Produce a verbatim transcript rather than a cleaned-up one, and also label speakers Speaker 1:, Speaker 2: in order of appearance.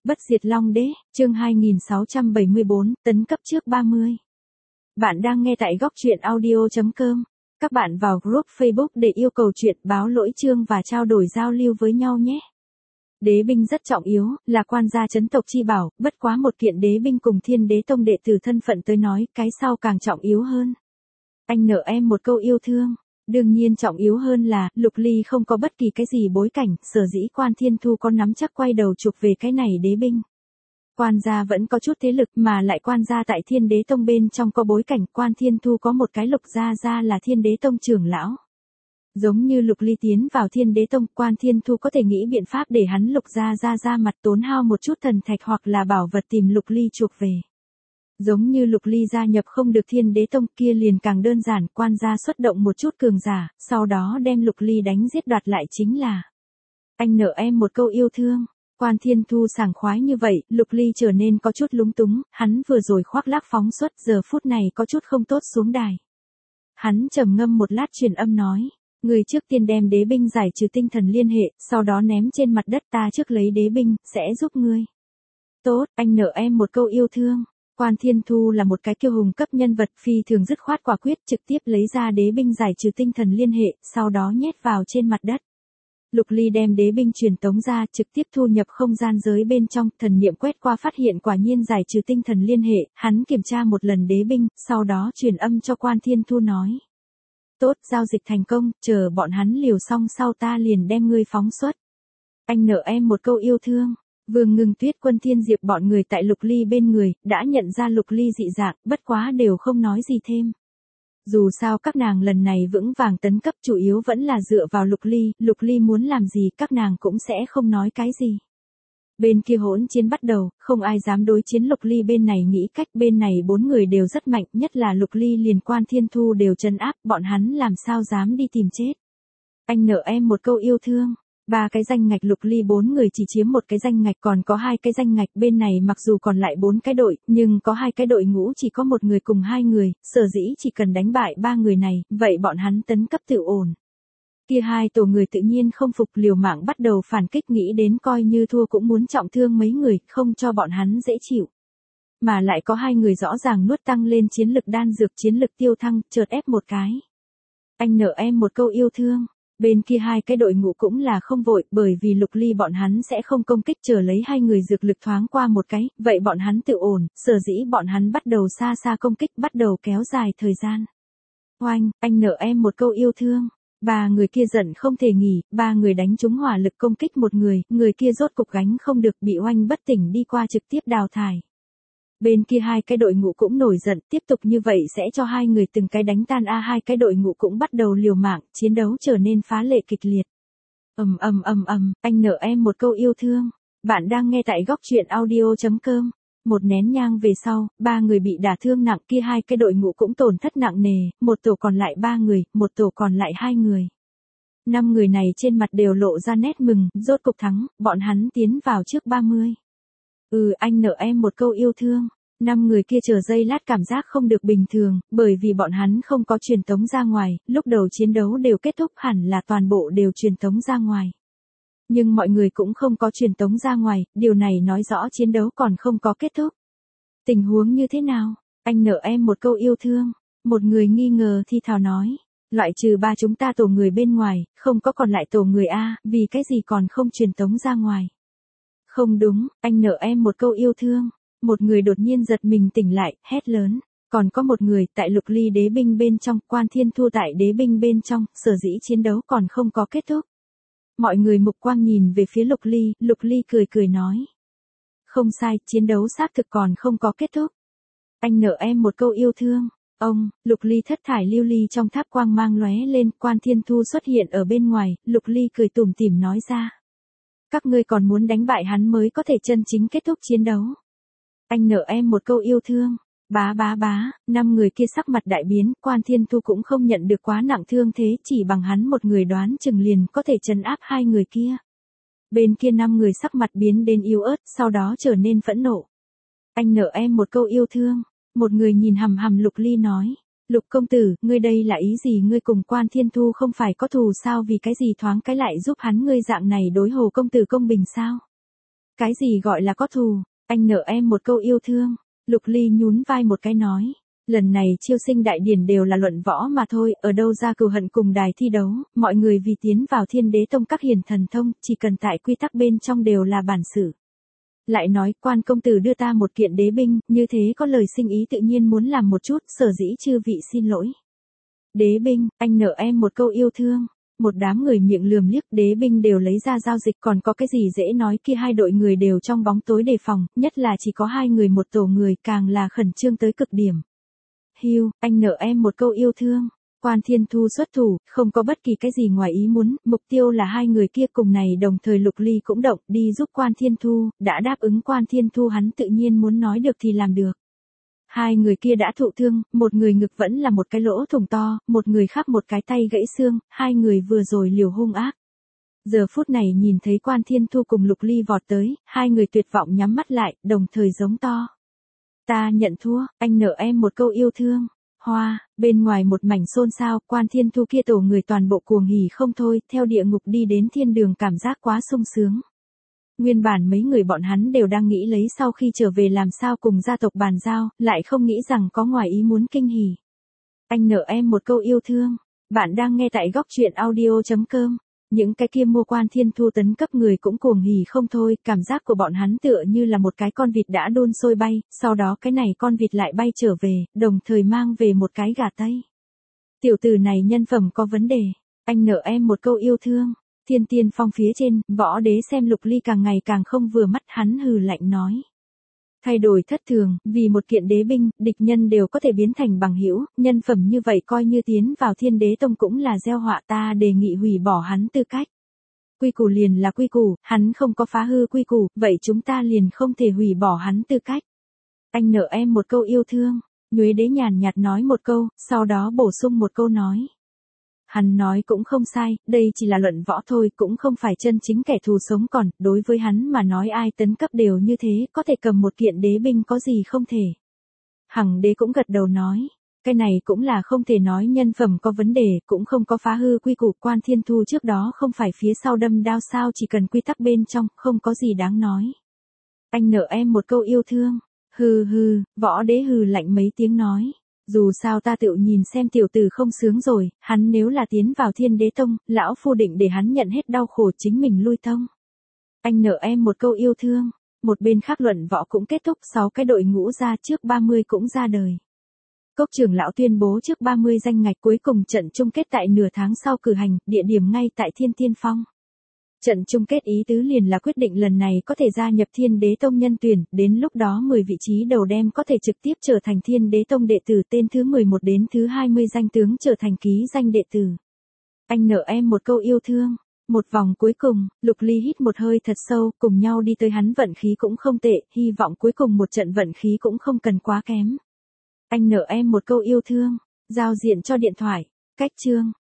Speaker 1: Bất diệt Long Đế, chương hai nghìn sáu trăm bảy mươi bốn, tấn cấp trước ba mươi. Bạn đang nghe tại góc truyện audio chấm com. Các bạn vào group Facebook để yêu cầu chuyện báo lỗi chương và trao đổi giao lưu với nhau nhé. Đế binh rất trọng yếu, là quan gia chấn tộc chi bảo, bất quá một kiện đế binh cùng Thiên Đế Tông đệ tử thân phận tới nói, cái sau càng trọng yếu hơn. Anh nợ em một câu yêu thương. Đương nhiên trọng yếu hơn là, Lục Ly không có bất kỳ cái gì bối cảnh, sở dĩ Quan Thiên Thu có nắm chắc quay đầu chụp về cái này đế binh. Quan gia vẫn có chút thế lực mà lại quan gia tại Thiên Đế Tông bên trong có bối cảnh, Quan Thiên Thu có một cái Lục gia gia là Thiên Đế Tông trưởng lão. Giống như Lục Ly tiến vào Thiên Đế Tông, Quan Thiên Thu có thể nghĩ biện pháp để hắn Lục gia gia ra mặt tốn hao một chút thần thạch hoặc là bảo vật tìm Lục Ly chuộc về. Giống như Lục Ly gia nhập không được Thiên Đế Tông kia liền càng đơn giản, quan gia xuất động một chút cường giả, sau đó đem Lục Ly đánh giết đoạt lại chính là. Anh nợ em một câu yêu thương. Quan Thiên Thu sảng khoái như vậy, Lục Ly trở nên có chút lúng túng, hắn vừa rồi khoác lác phóng xuất, giờ phút này có chút không tốt xuống đài. Hắn trầm ngâm một lát truyền âm nói, người trước tiên đem đế binh giải trừ tinh thần liên hệ, sau đó ném trên mặt đất, ta trước lấy đế binh, sẽ giúp ngươi. Tốt, anh nợ em một câu yêu thương. Quan Thiên Thu là một cái kiêu hùng cấp nhân vật, phi thường dứt khoát quả quyết, trực tiếp lấy ra đế binh giải trừ tinh thần liên hệ, sau đó nhét vào trên mặt đất. Lục Ly đem đế binh truyền tống ra, trực tiếp thu nhập không gian giới bên trong, thần niệm quét qua phát hiện quả nhiên giải trừ tinh thần liên hệ, hắn kiểm tra một lần đế binh, sau đó truyền âm cho Quan Thiên Thu nói. Tốt, giao dịch thành công, chờ bọn hắn liều xong sau ta liền đem ngươi phóng xuất. Anh nợ em một câu yêu thương. Vương Ngưng Tuyết, Quân Thiên Diệp bọn người tại Lục Ly bên người, đã nhận ra Lục Ly dị dạng, bất quá đều không nói gì thêm. Dù sao các nàng lần này vững vàng tấn cấp chủ yếu vẫn là dựa vào Lục Ly, Lục Ly muốn làm gì các nàng cũng sẽ không nói cái gì. Bên kia hỗn chiến bắt đầu, không ai dám đối chiến Lục Ly bên này nghĩ cách, bên này bốn người đều rất mạnh, nhất là Lục Ly liền Quan Thiên Thu đều trấn áp, bọn hắn làm sao dám đi tìm chết. Anh nợ em một câu yêu thương. Ba cái danh ngạch Lục Ly bốn người chỉ chiếm một cái danh ngạch, còn có hai cái danh ngạch bên này mặc dù còn lại bốn cái đội, nhưng có hai cái đội ngũ chỉ có một người cùng hai người, sở dĩ chỉ cần đánh bại ba người này, vậy bọn hắn tấn cấp tự ổn. Kia hai tổ người tự nhiên không phục, liều mạng bắt đầu phản kích, nghĩ đến coi như thua cũng muốn trọng thương mấy người, không cho bọn hắn dễ chịu. Mà lại có hai người rõ ràng nuốt tăng lên chiến lực đan dược, chiến lực tiêu thăng, chợt ép một cái. Anh nợ em một câu yêu thương. Bên kia hai cái đội ngũ cũng là không vội, bởi vì Lục Ly bọn hắn sẽ không công kích, chờ lấy hai người dược lực thoáng qua một cái, vậy bọn hắn tự ổn, sở dĩ bọn hắn bắt đầu xa xa công kích, bắt đầu kéo dài thời gian. Oanh, anh nợ em một câu yêu thương. Ba người kia giận không thể nghỉ, ba người đánh trúng hỏa lực công kích một người, người kia rốt cục gánh không được, bị oanh bất tỉnh đi qua trực tiếp đào thải. Bên kia hai cái đội ngũ cũng nổi giận, tiếp tục như vậy sẽ cho hai người từng cái đánh tan a hai cái đội ngũ cũng bắt đầu liều mạng, chiến đấu trở nên phá lệ kịch liệt. Ầm ầm ầm ầm, anh nợ em một câu yêu thương. Bạn đang nghe tại góc truyện audio chấm com. Một nén nhang về sau, ba người bị đả thương nặng, kia hai cái đội ngũ cũng tổn thất nặng nề, một tổ còn lại ba người, một tổ còn lại hai người. Năm người này trên mặt đều lộ ra nét mừng, rốt cục thắng, bọn hắn tiến vào trước ba mươi. Ừ, anh nợ em một câu yêu thương. Năm người kia chờ giây lát cảm giác không được bình thường, bởi vì bọn hắn không có truyền tống ra ngoài, lúc đầu chiến đấu đều kết thúc hẳn là toàn bộ đều truyền tống ra ngoài. Nhưng mọi người cũng không có truyền tống ra ngoài, điều này nói rõ chiến đấu còn không có kết thúc. Tình huống như thế nào? Anh nợ em một câu yêu thương. Một người nghi ngờ thi thào nói. Loại trừ ba chúng ta tổ người bên ngoài, không có còn lại tổ người A, vì cái gì còn không truyền tống ra ngoài. Không đúng, anh nợ em một câu yêu thương. Một người đột nhiên giật mình tỉnh lại, hét lớn. Còn có một người, tại Lục Ly đế binh bên trong, Quan Thiên Thu tại đế binh bên trong, sở dĩ chiến đấu còn không có kết thúc. Mọi người mục quang nhìn về phía Lục Ly, Lục Ly cười cười nói. Không sai, chiến đấu xác thực còn không có kết thúc. Anh nợ em một câu yêu thương. Ông, Lục Ly thất thải lưu ly trong tháp quang mang lóe lên, Quan Thiên Thu xuất hiện ở bên ngoài, Lục Ly cười tủm tỉm nói ra. Các ngươi còn muốn đánh bại hắn mới có thể chân chính kết thúc chiến đấu. Anh nợ em một câu yêu thương. Bá bá bá, năm người kia sắc mặt đại biến, Quan Thiên Thu cũng không nhận được quá nặng thương thế, chỉ bằng hắn một người đoán chừng liền có thể trấn áp hai người kia. Bên kia năm người sắc mặt biến đến yếu ớt, sau đó trở nên phẫn nộ. Anh nợ em một câu yêu thương. Một người nhìn hằm hằm Lục Ly nói. Lục công tử, ngươi đây là ý gì, ngươi cùng Quan Thiên Thu không phải có thù sao, vì cái gì thoáng cái lại giúp hắn, ngươi dạng này đối Hồ công tử công bình sao? Cái gì gọi là có thù, anh nợ em một câu yêu thương. Lục Ly nhún vai một cái nói. Lần này chiêu sinh đại điển đều là luận võ mà thôi, ở đâu ra cừu hận cùng đài thi đấu, mọi người vì tiến vào Thiên Đế Tông các hiền thần thông, chỉ cần tại quy tắc bên trong đều là bản sự. Lại nói, quan công tử đưa ta một kiện đế binh, như thế có lời sinh ý tự nhiên muốn làm một chút, sở dĩ chư vị xin lỗi. Đế binh, anh nợ em một câu yêu thương. Một đám người miệng lườm liếc, đế binh đều lấy ra giao dịch, còn có cái gì dễ nói, kia hai đội người đều trong bóng tối đề phòng, nhất là chỉ có hai người một tổ người, càng là khẩn trương tới cực điểm. Hiu, anh nợ em một câu yêu thương. Quan Thiên Thu xuất thủ, không có bất kỳ cái gì ngoài ý muốn, mục tiêu là hai người kia. Cùng này đồng thời Lục Ly cũng động đi giúp Quan Thiên Thu, đã đáp ứng Quan Thiên Thu hắn tự nhiên muốn nói được thì làm được. Hai người kia đã thụ thương, một người ngực vẫn là một cái lỗ thủng to, một người khác một cái tay gãy xương, hai người vừa rồi liều hung ác. Giờ phút này nhìn thấy Quan Thiên Thu cùng Lục Ly vọt tới, hai người tuyệt vọng nhắm mắt lại, đồng thời giống to. Ta nhận thua, anh nợ em một câu yêu thương. Hoa, bên ngoài một mảnh xôn xao, Quan Thiên Thu kia tổ người toàn bộ cuồng hỉ không thôi, theo địa ngục đi đến thiên đường cảm giác quá sung sướng. Nguyên bản mấy người bọn hắn đều đang nghĩ lấy sau khi trở về làm sao cùng gia tộc bàn giao, lại không nghĩ rằng có ngoài ý muốn kinh hỉ. Anh nợ em một câu yêu thương. Bạn đang nghe tại góc truyện audio chấm com. Những cái kia mua Quan Thiên Thu tấn cấp người cũng cuồng hỉ không thôi, cảm giác của bọn hắn tựa như là một cái con vịt đã đun sôi bay, sau đó cái này con vịt lại bay trở về, đồng thời mang về một cái gà tây. Tiểu tử này nhân phẩm có vấn đề, anh nợ em một câu yêu thương. Thiên Tiên Phong phía trên, võ đế xem Lục Ly càng ngày càng không vừa mắt, hắn hừ lạnh nói. Thay đổi thất thường, vì một kiện đế binh, địch nhân đều có thể biến thành bằng hữu, nhân phẩm như vậy coi như tiến vào Thiên Đế Tông cũng là gieo họa, ta đề nghị hủy bỏ hắn tư cách. Quy củ liền là quy củ, hắn không có phá hư quy củ, vậy chúng ta liền không thể hủy bỏ hắn tư cách. Anh nợ em một câu yêu thương, Nhuế Đế nhàn nhạt nói một câu, sau đó bổ sung một câu nói. Hắn nói cũng không sai, đây chỉ là luận võ thôi, cũng không phải chân chính kẻ thù sống còn, đối với hắn mà nói ai tấn cấp đều như thế, có thể cầm một kiện đế binh có gì không thể. Hằng Đế cũng gật đầu nói, cái này cũng là không thể nói nhân phẩm có vấn đề, cũng không có phá hư quy củ. Quan Thiên Thu trước đó không phải phía sau đâm đao sao, chỉ cần quy tắc bên trong, không có gì đáng nói. Anh nợ em một câu yêu thương. Hừ hừ, võ đế hừ lạnh mấy tiếng nói. Dù sao ta tự nhìn xem tiểu tử không sướng rồi, hắn nếu là tiến vào Thiên Đế Tông, lão phu định để hắn nhận hết đau khổ chính mình lui tông. Anh nợ em một câu yêu thương. Một bên khác luận võ cũng kết thúc, sáu cái đội ngũ ra trước ba mươi cũng ra đời. Cốc trưởng lão tuyên bố trước ba mươi danh ngạch, cuối cùng trận chung kết tại nửa tháng sau cử hành, địa điểm ngay tại Thiên Tiên Phong. Trận chung kết ý tứ liền là quyết định lần này có thể gia nhập Thiên Đế Tông nhân tuyển, đến lúc đó mười vị trí đầu đem có thể trực tiếp trở thành Thiên Đế Tông đệ tử, tên thứ mười một đến thứ hai mươi danh tướng trở thành ký danh đệ tử. Anh nợ em một câu yêu thương. Một vòng cuối cùng, Lục Ly hít một hơi thật sâu, cùng nhau đi tới, hắn vận khí cũng không tệ, hy vọng cuối cùng một trận vận khí cũng không cần quá kém. Anh nợ em một câu yêu thương. Giao diện cho điện thoại. Cách chương.